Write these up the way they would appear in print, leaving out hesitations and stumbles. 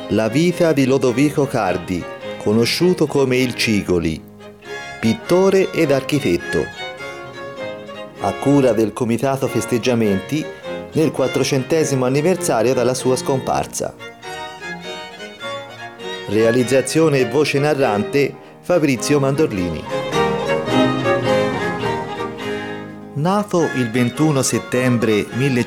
La vita di Lodovico Cardi, conosciuto come il Cigoli, pittore ed architetto. A cura del Comitato Festeggiamenti nel 400° anniversario dalla sua scomparsa. Realizzazione e voce narrante Fabrizio Mandorlini. Nato il 21 settembre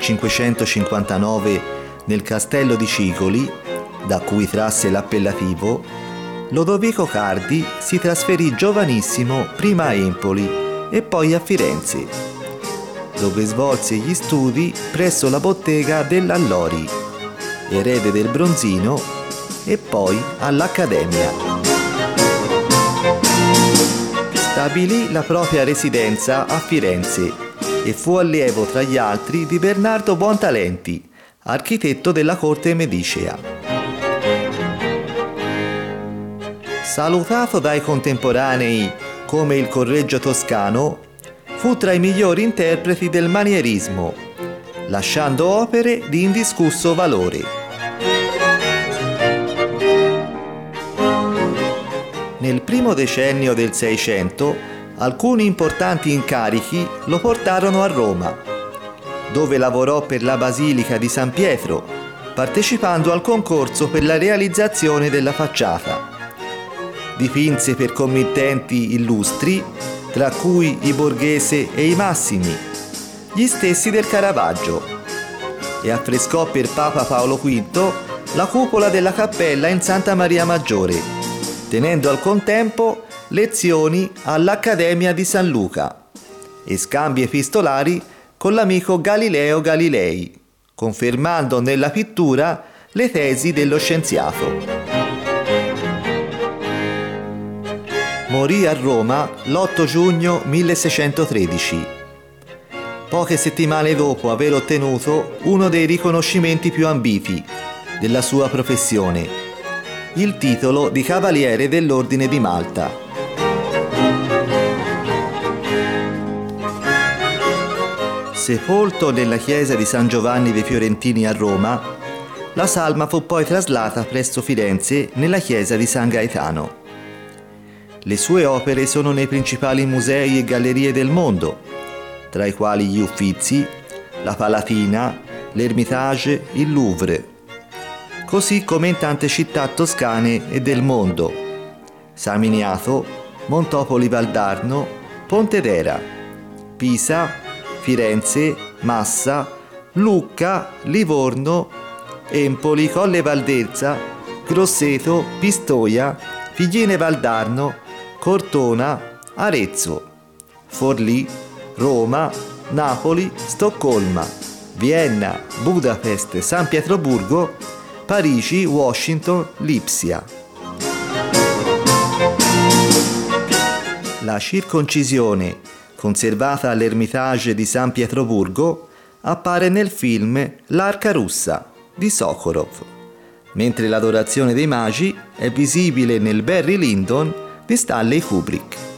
1559 nel castello di Cigoli, da cui trasse l'appellativo, Lodovico Cardi si trasferì giovanissimo prima a Empoli e poi a Firenze, dove svolse gli studi presso la bottega dell'Allori, erede del Bronzino, e poi all'Accademia. Stabilì la propria residenza a Firenze e fu allievo tra gli altri di Bernardo Buontalenti, architetto della corte medicea. Salutato dai contemporanei come il Correggio toscano, fu tra i migliori interpreti del manierismo, lasciando opere di indiscusso valore. Nel primo decennio del Seicento, alcuni importanti incarichi lo portarono a Roma, dove lavorò per la Basilica di San Pietro, partecipando al concorso per la realizzazione della facciata. Dipinse per committenti illustri, tra cui i Borghese e i Massimi, gli stessi del Caravaggio, e affrescò per Papa Paolo V la cupola della cappella in Santa Maria Maggiore, tenendo al contempo lezioni all'Accademia di San Luca e scambi epistolari con l'amico Galileo Galilei, confermando nella pittura le tesi dello scienziato. Morì a Roma l'8 giugno 1613, poche settimane dopo aver ottenuto uno dei riconoscimenti più ambiti della sua professione, il titolo di Cavaliere dell'Ordine di Malta. Sepolto nella chiesa di San Giovanni dei Fiorentini a Roma, la salma fu poi traslata presso Firenze nella chiesa di San Gaetano. Le sue opere sono nei principali musei e gallerie del mondo, tra i quali gli Uffizi, la Palatina, l'Ermitage, il Louvre, così come in tante città toscane e del mondo: San Miniato, Montopoli Valdarno, Pontedera, Pisa, Firenze, Massa, Lucca, Livorno, Empoli, Colle Valdelsa, Grosseto, Pistoia, Figline Valdarno, Cortona, Arezzo, Forlì, Roma, Napoli, Stoccolma, Vienna, Budapest, San Pietroburgo, Parigi, Washington, Lipsia. La circoncisione, conservata all'Ermitage di San Pietroburgo, appare nel film L'Arca Russa di Sokolov, mentre l'Adorazione dei Magi è visibile nel Barry Lyndon di Stanley Kubrick.